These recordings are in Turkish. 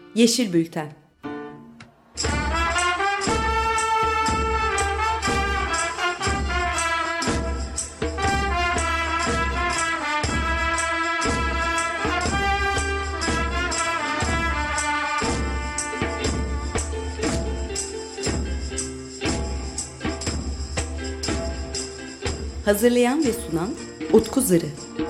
Yeşil Bülten. Hazırlayan ve sunan Utku Zırı.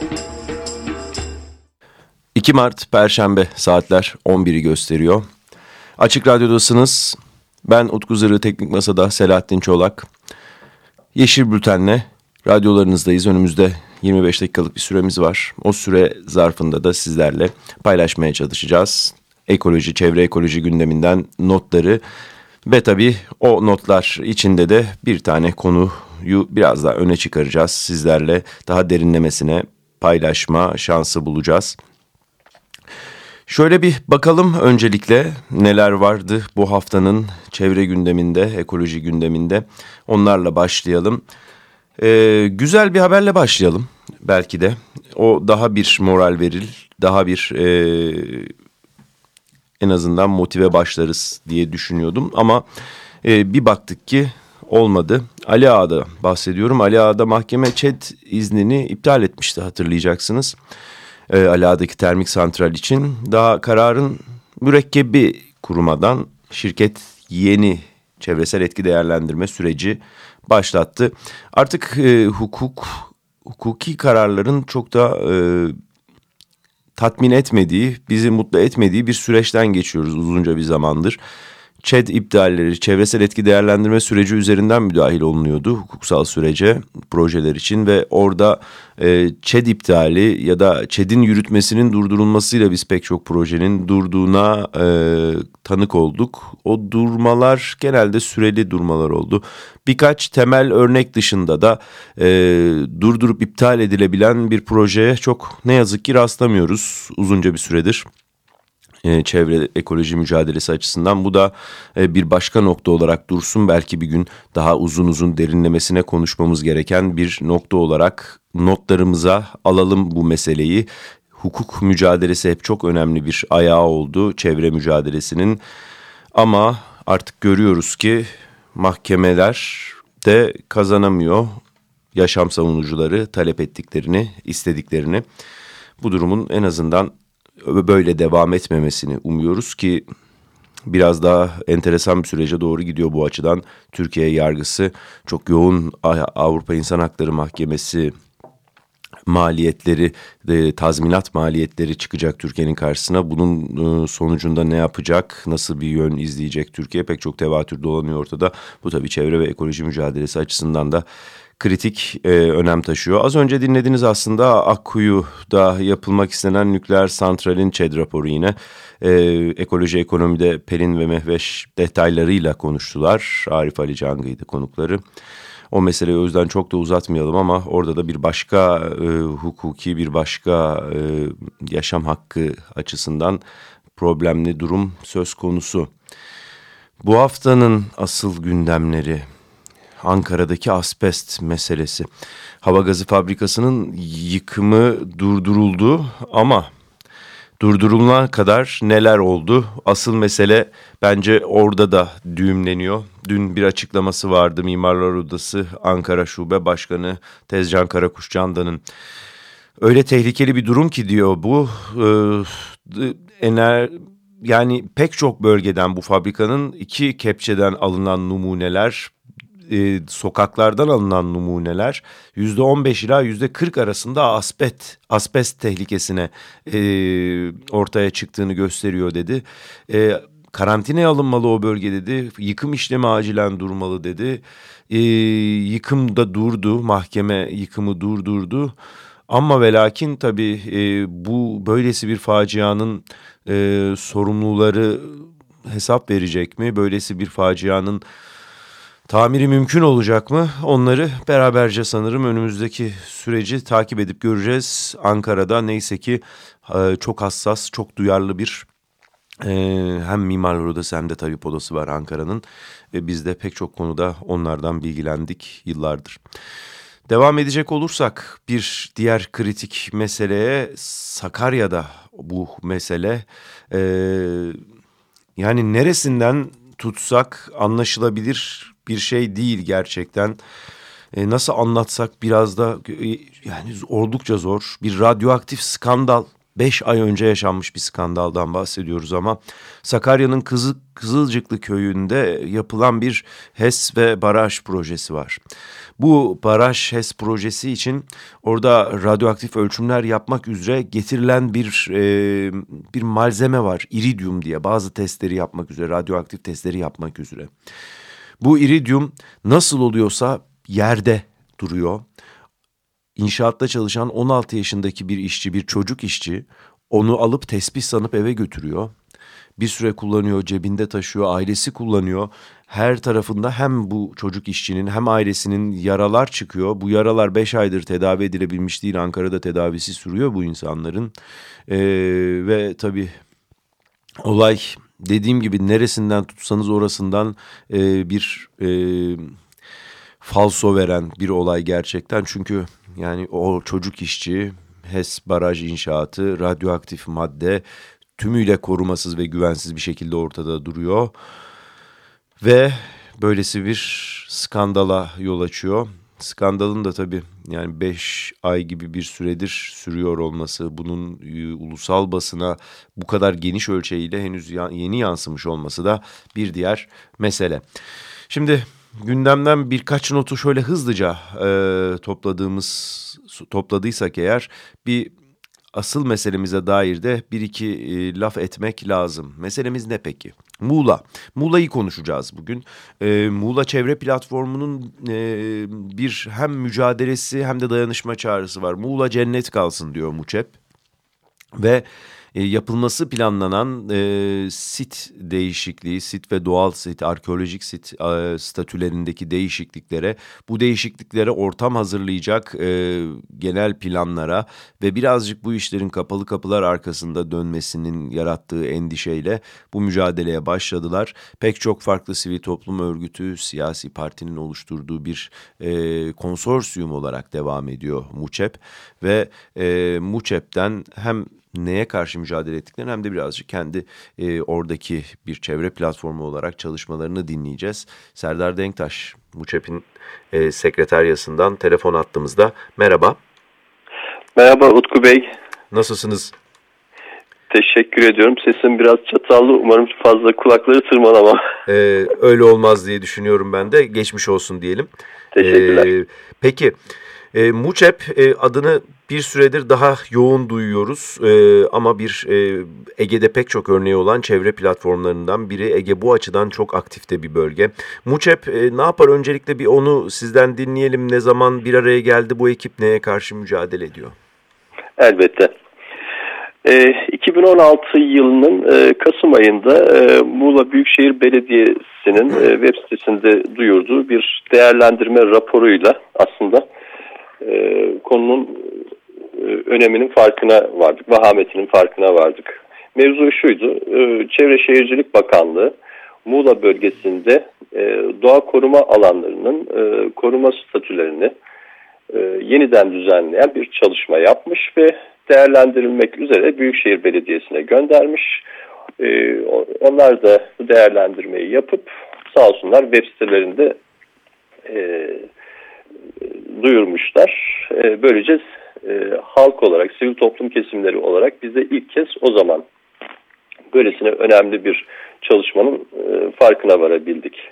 2 Mart Perşembe, saatler 11'i gösteriyor. Açık Radyo'dasınız. Ben Utku Zırı, Teknik Masa'da Selahattin Çolak. Yeşil Bülten'le radyolarınızdayız. Önümüzde 25 dakikalık bir süremiz var. O süre zarfında da sizlerle paylaşmaya çalışacağız. Ekoloji, çevre ekoloji gündeminden notları ve tabii o notlar içinde de bir tane konuyu biraz daha öne çıkaracağız. Sizlerle daha derinlemesine paylaşma şansı bulacağız. Şöyle bir bakalım öncelikle neler vardı bu haftanın çevre gündeminde, ekoloji gündeminde. Onlarla başlayalım. Güzel bir haberle başlayalım belki de. O daha bir moral verir, daha bir en azından motive başlarız diye düşünüyordum. Ama bir baktık ki olmadı. Ali Ağa'da bahsediyorum. Ali Ağa'da mahkeme ÇED iznini iptal etmişti, hatırlayacaksınız. Ali Ağa'daki termik santral için daha kararın mürekkebi kurumadan şirket yeni çevresel etki değerlendirme süreci başlattı. Artık hukuki kararların çok da tatmin etmediği, bizi mutlu etmediği bir süreçten geçiyoruz uzunca bir zamandır. ÇED iptalleri, çevresel etki değerlendirme süreci üzerinden müdahil olunuyordu hukuksal sürece, projeler için ve orada ÇED iptali ya da ÇED'in yürütmesinin durdurulmasıyla biz pek çok projenin durduğuna tanık olduk. O durmalar genelde süreli durmalar oldu. Birkaç temel örnek dışında da durdurup iptal edilebilen bir projeye çok ne yazık ki rastlamıyoruz uzunca bir süredir. Çevre ekoloji mücadelesi açısından bu da bir başka nokta olarak dursun. Belki bir gün daha uzun derinlemesine konuşmamız gereken bir nokta olarak notlarımıza alalım bu meseleyi. Hukuk mücadelesi hep çok önemli bir ayağı oldu çevre mücadelesinin. Ama artık görüyoruz ki mahkemeler de kazanamıyor yaşam savunucuları talep ettiklerini, istediklerini. Bu durumun en azından böyle devam etmemesini umuyoruz ki biraz daha enteresan bir sürece doğru gidiyor bu açıdan. Türkiye yargısı çok yoğun Avrupa İnsan Hakları Mahkemesi maliyetleri, tazminat maliyetleri çıkacak Türkiye'nin karşısına. Bunun sonucunda ne yapacak, nasıl bir yön izleyecek Türkiye pek çok tevatür dolanıyor ortada. Bu tabii çevre ve ekoloji mücadelesi açısından da kritik önem taşıyor. Az önce dinlediniz aslında Akkuyu'da yapılmak istenen nükleer santralin ÇED raporu yine. Ekoloji ekonomide Pelin ve Mehveş detaylarıyla konuştular. Arif Ali Cangı'ydı konukları. O meseleyi o yüzden çok da uzatmayalım ama orada da bir başka hukuki, bir başka yaşam hakkı açısından problemli durum söz konusu. Bu haftanın asıl gündemleri: Ankara'daki asbest meselesi. Hava gazı fabrikasının yıkımı durduruldu ama durdurulana kadar neler oldu? Asıl mesele bence orada da düğümleniyor. Dün bir açıklaması vardı Mimarlar Odası Ankara Şube Başkanı Tezcan Karakuşcan'danın. Öyle tehlikeli bir durum ki diyor bu. Yani pek çok bölgeden bu fabrikanın 2 kepçeden alınan numuneler, sokaklardan alınan numuneler %15 ila %40 arasında asbest tehlikesine ortaya çıktığını gösteriyor dedi. Karantinaya alınmalı o bölge dedi. Yıkım işlemi acilen durmalı dedi. Yıkım da durdu. Mahkeme yıkımı durdurdu. Ama ve lakin tabii bu böylesi bir facianın sorumluları hesap verecek mi? Böylesi bir facianın tamiri mümkün olacak mı? Onları beraberce sanırım önümüzdeki süreci takip edip göreceğiz. Ankara'da neyse ki çok hassas, çok duyarlı bir hem Mimarlar Odası hem de Tabip Odası var Ankara'nın. Biz de pek çok konuda onlardan bilgilendik yıllardır. Devam edecek olursak bir diğer kritik meseleye, Sakarya'da bu mesele Yani neresinden tutsak anlaşılabilir bir şey değil gerçekten. Nasıl anlatsak biraz da yani oldukça zor. Bir radyoaktif skandal. 5 ay önce yaşanmış bir skandaldan bahsediyoruz ama Sakarya'nın Kızılcıklı köyünde yapılan bir HES ve baraj projesi var. Bu baraj HES projesi için orada radyoaktif ölçümler yapmak üzere getirilen bir malzeme var. İridyum diye, bazı testleri yapmak üzere, radyoaktif testleri yapmak üzere. Bu iridyum nasıl oluyorsa yerde duruyor. İnşaatta çalışan 16 yaşındaki bir işçi, bir çocuk işçi onu alıp tespih sanıp eve götürüyor. Bir süre kullanıyor, cebinde taşıyor, ailesi kullanıyor. Her tarafında hem bu çocuk işçinin hem ailesinin yaralar çıkıyor. Bu yaralar 5 aydır tedavi edilebilmiş değil. Ankara'da tedavisi sürüyor bu insanların. Ve tabii olay, dediğim gibi, neresinden tutsanız orasından bir falso veren bir olay gerçekten. Çünkü yani o çocuk işçi, HES baraj inşaatı, radyoaktif madde tümüyle korumasız ve güvensiz bir şekilde ortada duruyor. Ve böylesi bir skandala yol açıyor. Skandalın da tabii yani 5 ay gibi bir süredir sürüyor olması, bunun ulusal basına bu kadar geniş ölçeğiyle henüz yeni yansımış olması da bir diğer mesele. Şimdi gündemden birkaç notu şöyle hızlıca topladıysak eğer, bir asıl meselemize dair de bir iki laf etmek lazım. Meselemiz ne peki? Muğla. Muğla'yı konuşacağız bugün. Muğla Çevre Platformu'nun bir hem mücadelesi hem de dayanışma çağrısı var. Muğla cennet kalsın diyor MUÇEP. Ve yapılması planlanan sit değişikliği, sit ve doğal sit, arkeolojik sit statülerindeki değişikliklere, bu değişikliklere ortam hazırlayacak genel planlara ve birazcık bu işlerin kapalı kapılar arkasında dönmesinin yarattığı endişeyle bu mücadeleye başladılar. Pek çok farklı sivil toplum örgütü, siyasi partinin oluşturduğu bir konsorsiyum olarak devam ediyor MUÇEP ve MUÇEP'ten hem neye karşı mücadele ettiklerini hem de birazcık kendi oradaki bir çevre platformu olarak çalışmalarını dinleyeceğiz. Serdar Denktaş, MUÇEP'in sekreteryasından telefon attığımızda. Merhaba. Merhaba Utku Bey. Nasılsınız? Teşekkür ediyorum. Sesim biraz çatallı. Umarım fazla kulakları tırmalamam. Öyle olmaz diye düşünüyorum ben de. Geçmiş olsun diyelim. Teşekkürler. Peki. MUÇEP adını bir süredir daha yoğun duyuyoruz ama Ege'de pek çok örneği olan çevre platformlarından biri. Ege bu açıdan çok aktifte bir bölge. MUÇEP ne yapar? Öncelikle bir onu sizden dinleyelim. Ne zaman bir araya geldi bu ekip, neye karşı mücadele ediyor? Elbette. 2016 yılının Kasım ayında Muğla Büyükşehir Belediyesi'nin web sitesinde duyurduğu bir değerlendirme raporuyla aslında konunun öneminin farkına vardık, vahametinin farkına vardık. Mevzu şuydu, Çevre Şehircilik Bakanlığı Muğla bölgesinde doğa koruma alanlarının koruma statülerini yeniden düzenleyen bir çalışma yapmış ve değerlendirilmek üzere Büyükşehir Belediyesi'ne göndermiş. Onlar da bu değerlendirmeyi yapıp sağ olsunlar web sitelerinde duyurmuşlar. Böylece halk olarak, sivil toplum kesimleri olarak biz de ilk kez o zaman böylesine önemli bir çalışmanın farkına varabildik.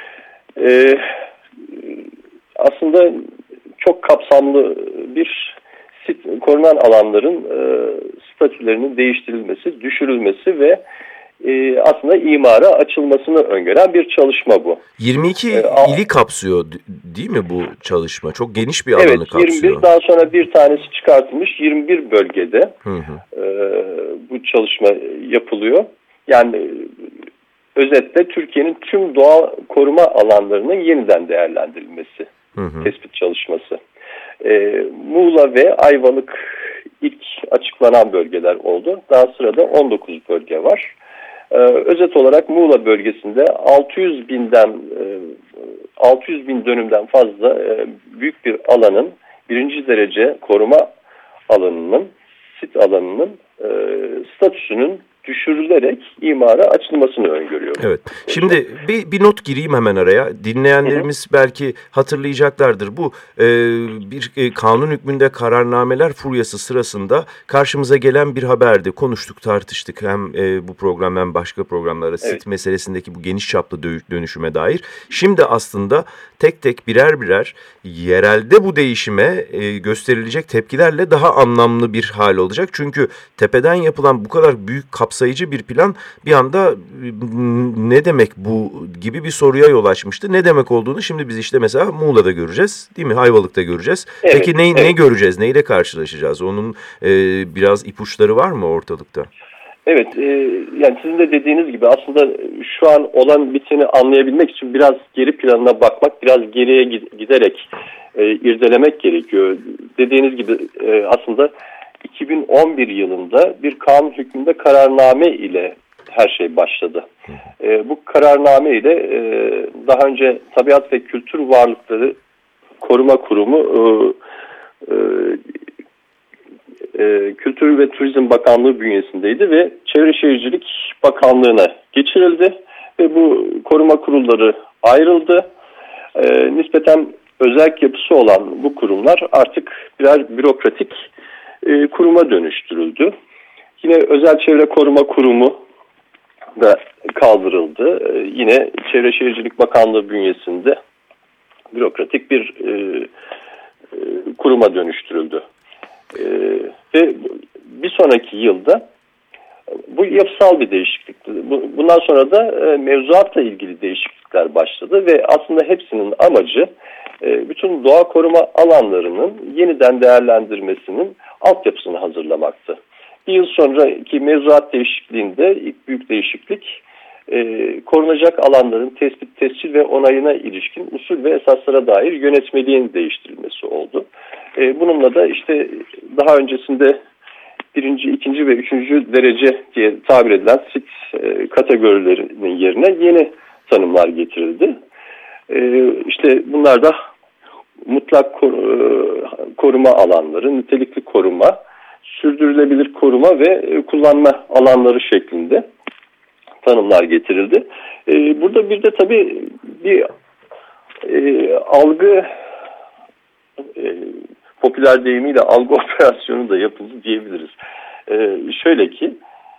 Aslında çok kapsamlı bir korunan alanların statülerinin değiştirilmesi, düşürülmesi ve aslında imara açılmasını öngören bir çalışma bu. 22 ili kapsıyor değil mi bu çalışma? Çok geniş bir alanı kapsıyor. Evet, 21, daha sonra bir tanesi çıkartılmış, 21 bölgede bu çalışma yapılıyor. Yani özetle Türkiye'nin tüm doğa koruma alanlarının yeniden değerlendirilmesi, tespit çalışması. Muğla ve Ayvalık ilk açıklanan bölgeler oldu. Daha sırada 19 bölge var. Özet olarak Muğla bölgesinde 600 bin dönümden fazla büyük bir alanın, birinci derece koruma alanının, sit alanının statüsünün düşürülerek imara açılmasını öngörüyorum. Evet. Şimdi bir not gireyim hemen araya. Dinleyenlerimiz belki hatırlayacaklardır. Bu bir kanun hükmünde kararnameler furyası sırasında karşımıza gelen bir haberdi. Konuştuk, tartıştık. Hem bu program hem başka programlarda sit meselesindeki bu geniş çaplı dönüşüme dair. Şimdi aslında tek tek birer yerelde bu değişime gösterilecek tepkilerle daha anlamlı bir hal olacak. Çünkü tepeden yapılan bu kadar büyük kapsayıcı bir plan bir anda ne demek bu gibi bir soruya yol açmıştı. Ne demek olduğunu şimdi biz işte mesela Muğla'da göreceğiz, değil mi? Ayvalık'ta göreceğiz. Evet, peki ne göreceğiz? Neyle karşılaşacağız? Onun biraz ipuçları var mı ortalıkta? Evet, yani sizin de dediğiniz gibi aslında şu an olan biteni anlayabilmek için biraz geri planına bakmak, biraz geriye giderek irdelemek gerekiyor. Dediğiniz gibi aslında 2011 yılında bir kanun hükmünde kararname ile her şey başladı. Bu kararname ile daha önce Tabiat ve Kültür Varlıkları Koruma Kurumu Kültür ve Turizm Bakanlığı bünyesindeydi ve Çevre Şehircilik Bakanlığı'na geçirildi ve bu koruma kurulları ayrıldı. Nispeten özerk yapısı olan bu kurumlar artık birer bürokratik kuruma dönüştürüldü. Yine Özel Çevre Koruma Kurumu da kaldırıldı. Yine Çevre Şehircilik Bakanlığı bünyesinde bürokratik bir kuruma dönüştürüldü. Ve bir sonraki yılda bu yapısal bir değişiklikti. Bundan sonra da mevzuatla ilgili değişiklikler başladı ve aslında hepsinin amacı bütün doğa koruma alanlarının yeniden değerlendirmesinin altyapısını hazırlamaktı. Bir yıl sonraki mevzuat değişikliğinde ilk büyük değişiklik korunacak alanların tespit, tescil ve onayına ilişkin usul ve esaslara dair yönetmeliğin değiştirilmesi oldu. Bununla da işte daha öncesinde 1., 2. ve 3. derece diye tabir edilen sit kategorilerinin yerine yeni tanımlar getirildi. İşte bunlar da mutlak koruma alanları, nitelikli koruma, sürdürülebilir koruma ve kullanma alanları şeklinde tanımlar getirildi. Burada bir de tabii bir algı, popüler deyimiyle algı operasyonu da yapıldı diyebiliriz. Şöyle ki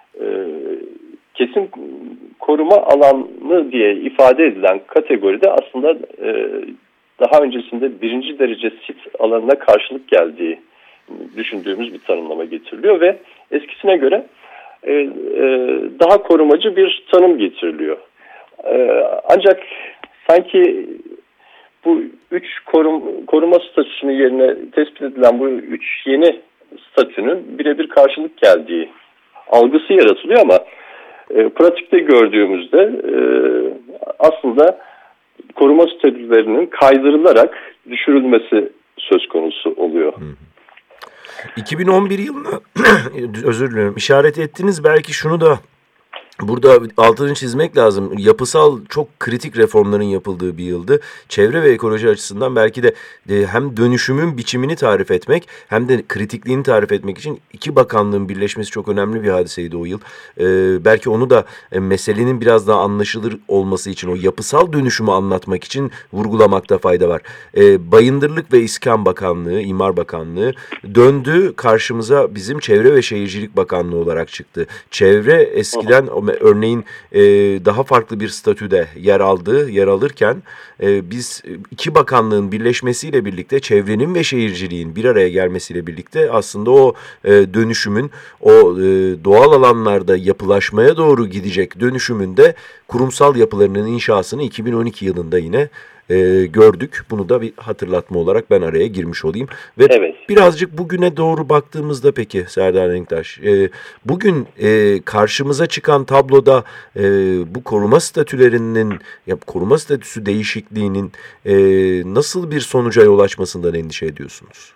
kesin koruma alanı diye ifade edilen kategoride aslında daha öncesinde 1. derece sit alanına karşılık geldiği düşündüğümüz bir tanımlama getiriliyor ve eskisine göre daha korumacı bir tanım getiriliyor. Ancak sanki bu 3 koruma statüsünün yerine tespit edilen bu 3 yeni statünün birebir karşılık geldiği algısı yaratılıyor ama pratikte gördüğümüzde aslında koruma statülerinin kaydırılarak düşürülmesi söz konusu oluyor. 2011 yılına özür dilerim işaret ettiniz, belki şunu da burada altını çizmek lazım. Yapısal çok kritik reformların yapıldığı bir yıldı. Çevre ve ekoloji açısından belki de hem dönüşümün biçimini tarif etmek hem de kritikliğini tarif etmek için iki bakanlığın birleşmesi çok önemli bir hadiseydi o yıl. Belki onu da meselenin biraz daha anlaşılır olması için, o yapısal dönüşümü anlatmak için vurgulamakta fayda var. Bayındırlık ve İskan Bakanlığı, İmar Bakanlığı döndü, karşımıza bizim Çevre ve Şehircilik Bakanlığı olarak çıktı. Çevre eskiden örneğin daha farklı bir statüde yer alırken biz iki bakanlığın birleşmesiyle birlikte çevrenin ve şehirciliğin bir araya gelmesiyle birlikte aslında o dönüşümün, o doğal alanlarda yapılaşmaya doğru gidecek dönüşümün de kurumsal yapılarının inşasını 2012 yılında yine gördük. Bunu da bir hatırlatma olarak ben araya girmiş olayım. Ve evet, birazcık bugüne doğru baktığımızda peki Serdar Denktaş, bugün karşımıza çıkan tabloda bu koruma statülerinin, koruma statüsü değişikliğinin nasıl bir sonuca yol açmasından endişe ediyorsunuz?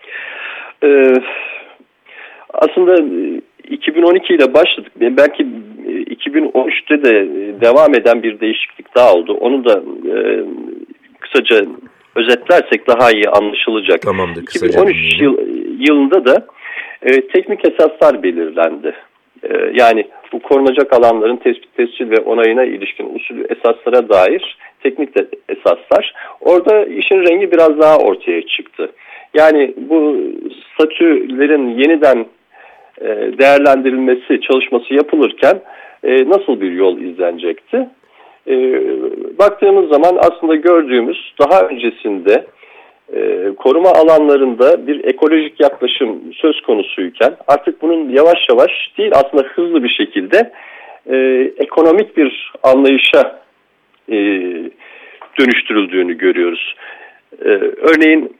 Aslında 2012 ile başladık. Belki 2013'te de devam eden bir değişiklik daha oldu. Onu da kısaca özetlersek daha iyi anlaşılacak. Tamamdır, 2013 yılında da teknik esaslar belirlendi. Yani bu korunacak alanların tespit, tescil ve onayına ilişkin usulü esaslara dair teknik esaslar. Orada işin rengi biraz daha ortaya çıktı. Yani bu statülerin yeniden değerlendirilmesi çalışması yapılırken nasıl bir yol izlenecekti? Baktığımız zaman aslında gördüğümüz daha öncesinde koruma alanlarında bir ekolojik yaklaşım söz konusuyken artık bunun yavaş yavaş değil aslında hızlı bir şekilde ekonomik bir anlayışa dönüştürüldüğünü görüyoruz. Örneğin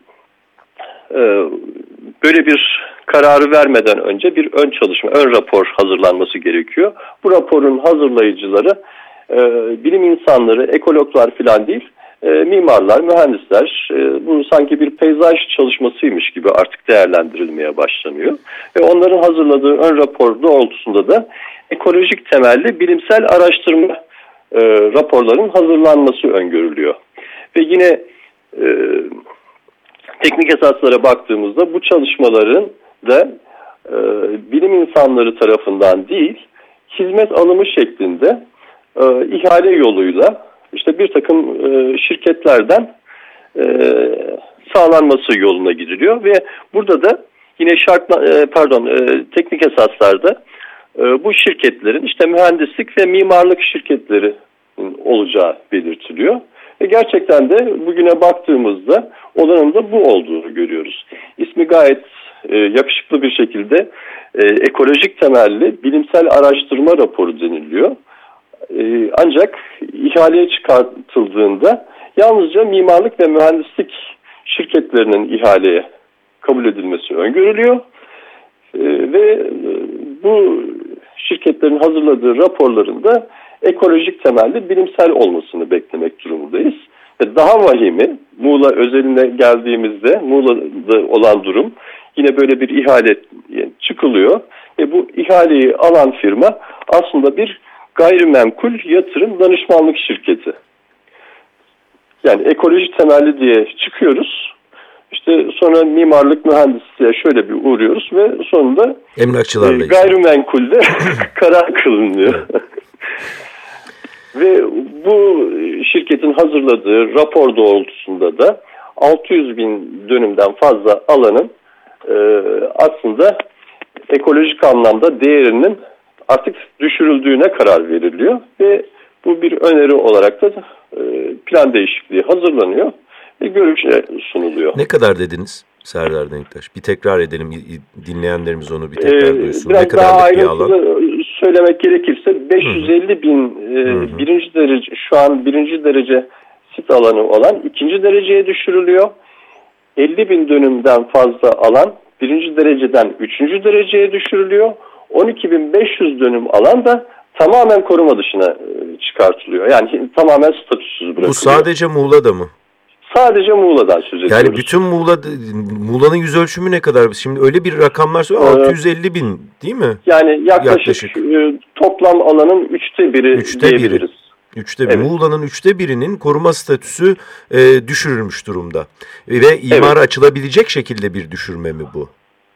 böyle bir kararı vermeden önce bir ön çalışma, ön rapor hazırlanması gerekiyor. Bu raporun hazırlayıcıları bilim insanları, ekologlar falan değil, mimarlar, mühendisler. Bu sanki bir peyzaj çalışmasıymış gibi artık değerlendirilmeye başlanıyor. Ve onların hazırladığı ön rapor doğrultusunda da ekolojik temelli bilimsel araştırma raporların hazırlanması öngörülüyor. Ve yine teknik esaslara baktığımızda bu çalışmaların da bilim insanları tarafından değil, hizmet alımı şeklinde ihale yoluyla işte bir takım şirketlerden sağlanması yoluna gidiliyor ve burada da yine teknik esaslarda bu şirketlerin işte mühendislik ve mimarlık şirketleri olacağı belirtiliyor. Ve gerçekten de bugüne baktığımızda olanın da bu olduğunu görüyoruz. İsmi gayet yakışıklı bir şekilde ekolojik temelli bilimsel araştırma raporu deniliyor. Ancak ihaleye çıkartıldığında yalnızca mimarlık ve mühendislik şirketlerinin ihaleye kabul edilmesi öngörülüyor. Ve bu şirketlerin hazırladığı raporların da ekolojik temelli bilimsel olmasını beklemek durumundayız. Ve daha vahimi Muğla özeline geldiğimizde Muğla'da olan durum yine böyle bir ihale çıkılıyor. Ve bu ihaleyi alan firma aslında bir gayrimenkul yatırım danışmanlık şirketi. Yani ekoloji temelli diye çıkıyoruz. İşte sonra mimarlık mühendisliğe şöyle bir uğruyoruz ve sonunda gayrimenkulde karar kılınıyor. Ve bu şirketin hazırladığı rapor doğrultusunda da 600 bin dönümden fazla alanın aslında ekolojik anlamda değerinin artık düşürüldüğüne karar veriliyor ve bu bir öneri olarak da plan değişikliği hazırlanıyor ve görüşe sunuluyor. Ne kadar dediniz Serdar Denktaş? Bir tekrar edelim, dinleyenlerimiz onu bir tekrar duysun. Biraz ne kadar daha bir alan? Söylemek gerekirse 550 bin birinci derece, şu an birinci derece sit alanı olan ikinci dereceye düşürülüyor. 50 bin dönümden fazla alan birinci dereceden üçüncü dereceye düşürülüyor. 12.500 dönüm alan da tamamen koruma dışına çıkartılıyor. Yani tamamen statüsüz bırakılıyor. Bu sadece Muğla'da mı? Sadece Muğla'dan söz ediyoruz. Yani bütün Muğla'nın yüz ölçümü ne kadar? Şimdi öyle bir rakamlar söylüyor. 650 bin değil mi? Yani yaklaşık. Toplam alanın 1/3 diyebiliriz. 1/3. Evet. Muğla'nın 1/3'inin koruma statüsü düşürülmüş durumda. Ve imara açılabilecek şekilde bir düşürme mi bu?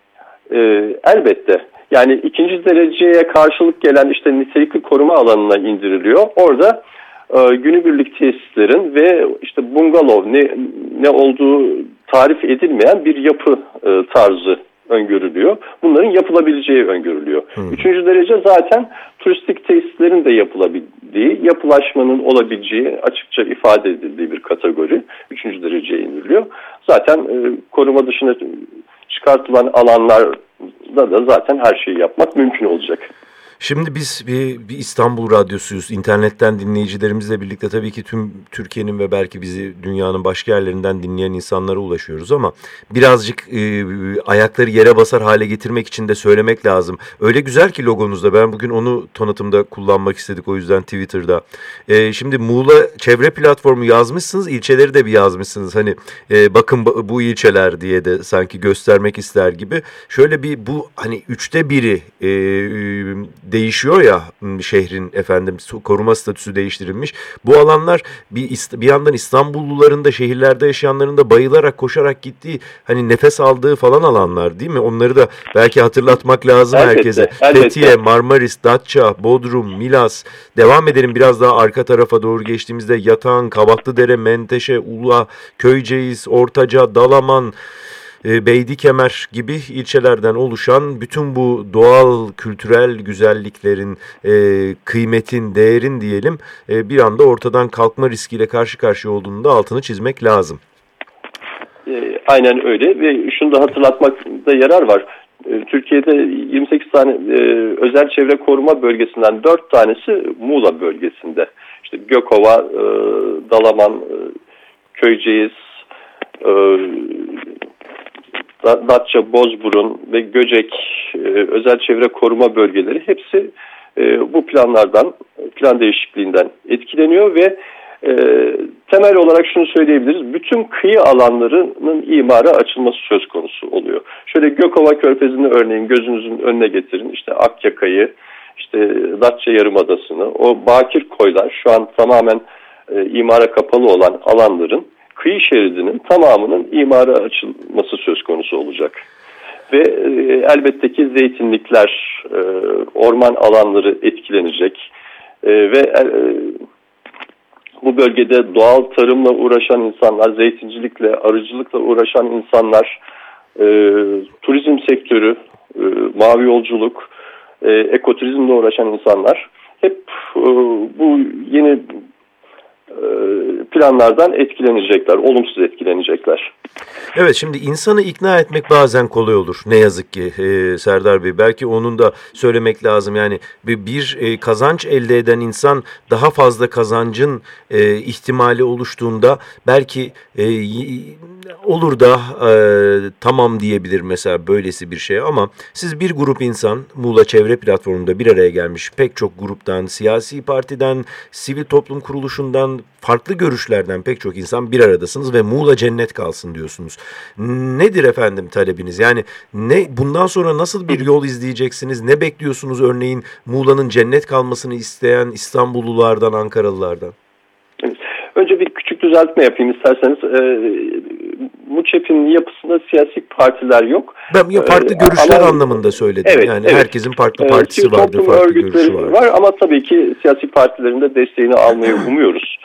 Elbette. Yani ikinci dereceye karşılık gelen işte nitelikli koruma alanına indiriliyor. Orada günübirlik tesislerin ve işte bungalov ne olduğu tarif edilmeyen bir yapı tarzı öngörülüyor. Bunların yapılabileceği öngörülüyor. Üçüncü derece zaten turistik tesislerin de yapılabildiği, yapılaşmanın olabileceği açıkça ifade edildiği bir kategori. Üçüncü dereceye indiriliyor. Zaten koruma dışına çıkartılan alanlarda da zaten her şeyi yapmak mümkün olacak. Şimdi biz bir İstanbul Radyosuyuz. İnternetten dinleyicilerimizle birlikte tabii ki tüm Türkiye'nin ve belki bizi dünyanın başka yerlerinden dinleyen insanlara ulaşıyoruz ama birazcık ayakları yere basar hale getirmek için de söylemek lazım. Öyle güzel ki logonuzda, ben bugün onu tanıtımda kullanmak istedik, o yüzden Twitter'da. Şimdi Muğla Çevre Platformu yazmışsınız, ilçeleri de bir yazmışsınız. Hani bakın bu ilçeler diye de sanki göstermek ister gibi. Şöyle bir bu hani 1/3 değişiyor ya, şehrin koruma statüsü değiştirilmiş. Bu alanlar bir yandan İstanbulluların da şehirlerde yaşayanların da bayılarak koşarak gittiği, hani nefes aldığı falan alanlar değil mi? Onları da belki hatırlatmak lazım herkese. Fethiye, Marmaris, Datça, Bodrum, Milas. Devam edelim biraz daha arka tarafa doğru geçtiğimizde Yatağan, Kavaklıdere, Menteşe, Ula, Köyceğiz, Ortaca, Dalaman, Beydikemer gibi ilçelerden oluşan bütün bu doğal, kültürel güzelliklerin, kıymetin, değerin diyelim bir anda ortadan kalkma riskiyle karşı karşıya olduğunu da altını çizmek lazım. Aynen öyle ve şunu da hatırlatmakta yarar var. Türkiye'de 28 tane özel çevre koruma bölgesinden 4 tanesi Muğla bölgesinde. İşte Gökova, Dalaman, Köyceğiz, Datça, Bozburun ve Göcek özel çevre koruma bölgeleri hepsi bu plan değişikliğinden etkileniyor ve temel olarak şunu söyleyebiliriz. Bütün kıyı alanlarının imara açılması söz konusu oluyor. Şöyle Gökova Körfezi'ni örneğin gözünüzün önüne getirin. İşte Akyaka'yı, işte Datça Yarımadası'nı, o bakir koylar şu an tamamen imara kapalı olan alanların kıyı şeridinin tamamının imara açılması söz konusu olacak. Ve elbette ki zeytinlikler, orman alanları etkilenecek ve bu bölgede doğal tarımla uğraşan insanlar, zeytincilikle, arıcılıkla uğraşan insanlar, turizm sektörü, mavi yolculuk, ekoturizmle uğraşan insanlar hep bu yeni planlardan etkilenecekler, olumsuz etkilenecekler. Evet, şimdi insanı ikna etmek bazen kolay olur. Ne yazık ki Serdar Bey, belki onun da söylemek lazım. Yani bir kazanç elde eden insan daha fazla kazancın ihtimali oluştuğunda belki olur da tamam diyebilir mesela böylesi bir şey. Ama siz bir grup insan Muğla Çevre Platformu'nda bir araya gelmiş pek çok gruptan, siyasi partiden, sivil toplum kuruluşundan, farklı görüşlerden pek çok insan bir aradasınız ve Muğla cennet kalsın diyorsunuz. Nedir efendim talebiniz? Yani bundan sonra nasıl bir yol izleyeceksiniz? Ne bekliyorsunuz örneğin Muğla'nın cennet kalmasını isteyen İstanbullulardan, Ankaralılardan? Önce bir küçük düzeltme yapayım isterseniz. MUÇEP'in yapısında siyasi partiler yok. Ben farklı görüşler anlamında söyledim. Evet, yani evet. Herkesin farklı partisi vardır, farklı görüşü var. Ama tabii ki siyasi partilerin de desteğini almayı umuyoruz.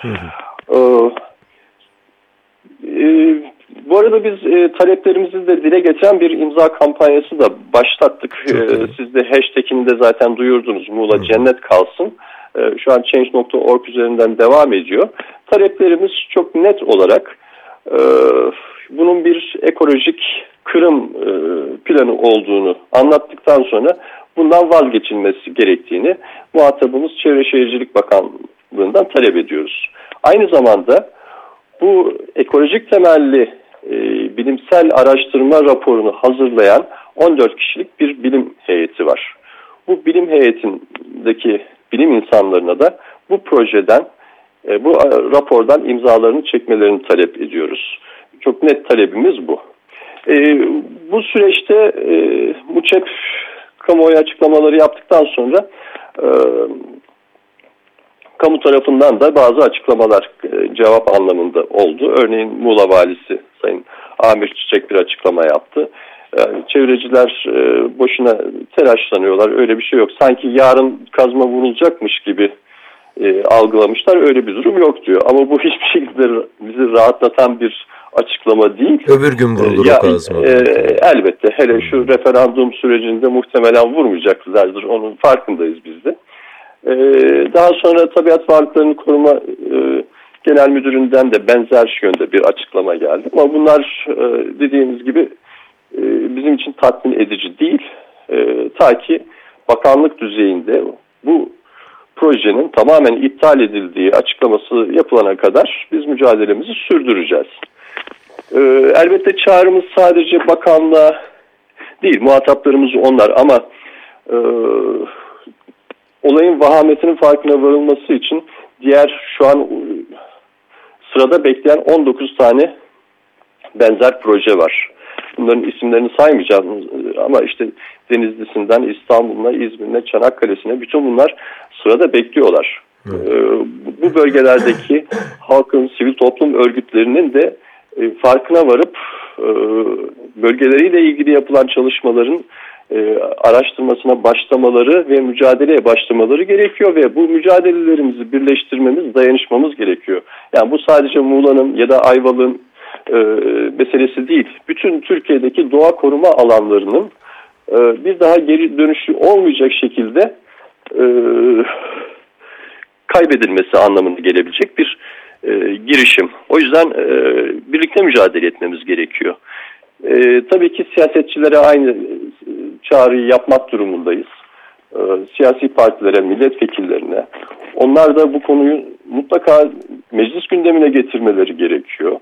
Bu arada biz taleplerimizi de dile getiren bir imza kampanyası da başlattık. Siz de hashtag'ini de zaten duyurdunuz. Muğla cennet kalsın. Şu an Change.org üzerinden devam ediyor. Taleplerimiz çok net olarak bunun bir ekolojik kırım planı olduğunu anlattıktan sonra bundan vazgeçilmesi gerektiğini muhatabımız Çevre Şehircilik Bakanlığı'ndan talep ediyoruz. Aynı zamanda bu ekolojik temelli bilimsel araştırma raporunu hazırlayan 14 kişilik bir bilim heyeti var. Bu bilim heyetindeki bilim insanlarına da bu projeden, bu rapordan imzalarını çekmelerini talep ediyoruz. Çok net talebimiz bu. Bu süreçte MUÇEP kamuoyu açıklamaları yaptıktan sonra kamu tarafından da bazı açıklamalar cevap anlamında oldu. Örneğin Muğla Valisi Sayın Amir Çiçek bir açıklama yaptı. Çevreciler boşuna telaşlanıyorlar. Öyle bir şey yok. Sanki yarın kazma vurulacakmış gibi algılamışlar. Öyle bir durum yok diyor. Ama bu hiçbir şekilde bizi rahatlatan bir açıklama değil. Öbür gün vurulur o kazma. Elbette. Hele şu referandum sürecinde muhtemelen vurmayacaklardır. Onun farkındayız biz de. Daha sonra Tabiat Varlıklarını Koruma Genel Müdürü'nden de benzer yönde bir açıklama geldi. Ama bunlar dediğimiz gibi bizim için tatmin edici değil. Ta ki bakanlık düzeyinde bu projenin tamamen iptal edildiği açıklaması yapılana kadar biz mücadelemizi sürdüreceğiz. Elbette çağrımız sadece bakanlığa değil, muhataplarımız onlar ama olayın vahametinin farkına varılması için diğer şu an sırada bekleyen 19 tane benzer proje var. Bunların isimlerini saymayacağım ama işte Denizlisi'nden İstanbul'una, İzmir'ine, Çanakkale'sine bütün bunlar sırada bekliyorlar. Bu bölgelerdeki halkın, sivil toplum örgütlerinin de farkına varıp bölgeleriyle ilgili yapılan çalışmaların araştırmasına başlamaları ve mücadeleye başlamaları gerekiyor ve bu mücadelelerimizi birleştirmemiz, dayanışmamız gerekiyor. Yani bu sadece Muğla'nın ya da Ayvalık'ın meselesi değil. Bütün Türkiye'deki doğa koruma alanlarının bir daha geri dönüşü olmayacak şekilde kaybedilmesi anlamına gelebilecek bir girişim. O yüzden birlikte mücadele etmemiz gerekiyor. Tabii ki siyasetçilere aynı çağrıyı yapmak durumundayız. Siyasi partilere, milletvekillerine. Onlar da bu konuyu mutlaka meclis gündemine getirmeleri gerekiyor.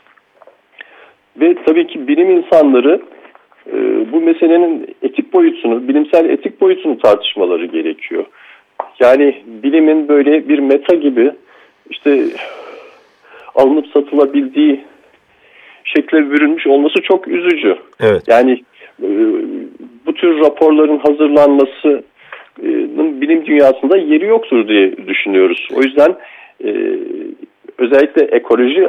Ve tabii ki bilim insanları bu meselenin etik boyutunu, bilimsel etik boyutunu tartışmaları gerekiyor. Yani bilimin böyle bir meta gibi işte alınıp satılabildiği şekle bürünmüş olması çok üzücü. Evet. Yani bu tür raporların hazırlanmasının bilim dünyasında yeri yoktur diye düşünüyoruz. O yüzden özellikle ekoloji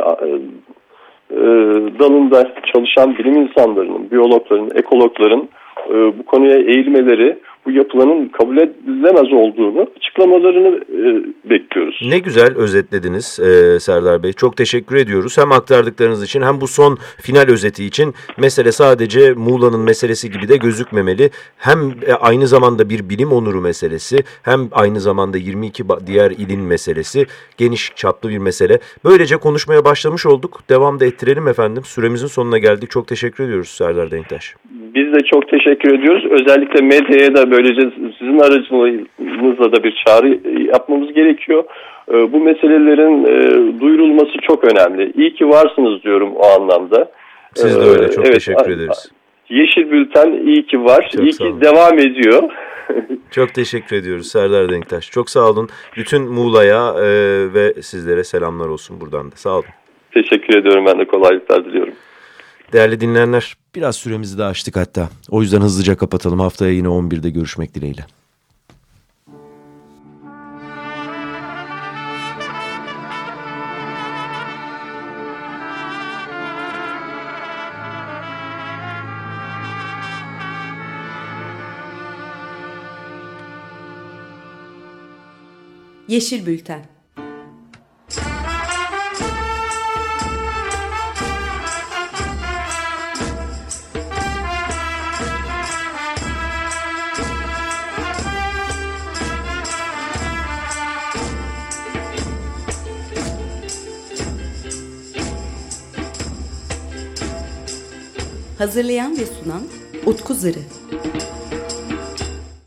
dalında çalışan bilim insanlarının, biyologların, ekologların bu konuya eğilmeleri, bu yapılanın kabul edilemez olduğunu açıklamalarını bekliyoruz. Ne güzel özetlediniz Serdar Bey. Çok teşekkür ediyoruz. Hem aktardıklarınız için hem bu son final özeti için. Mesele sadece Muğla'nın meselesi gibi de gözükmemeli. Hem aynı zamanda bir bilim onuru meselesi, hem aynı zamanda 22 diğer ilin meselesi. Geniş çaplı bir mesele. Böylece konuşmaya başlamış olduk. Devam da ettirelim efendim. Süremizin sonuna geldik. Çok teşekkür ediyoruz Serdar Denktaş. Biz de çok teşekkür ediyoruz. Özellikle medyaya da böylece sizin aracılığınızla da bir çağrı yapmamız gerekiyor. Bu meselelerin duyurulması çok önemli. İyi ki varsınız diyorum o anlamda. Siz de öyle. Çok teşekkür ederiz. Yeşil Bülten iyi ki var. Çok iyi ki devam ediyor. Çok teşekkür ediyoruz Serdar Denktaş. Çok sağ olun. Bütün Muğla'ya ve sizlere selamlar olsun buradan da. Sağ olun. Teşekkür ediyorum. Ben de kolaylıklar diliyorum. Değerli dinleyenler, biraz süremizi de aştık hatta. O yüzden hızlıca kapatalım. Haftaya yine 11'de görüşmek dileğiyle. Yeşil Bülten. Hazırlayan ve sunan Utku Zırı.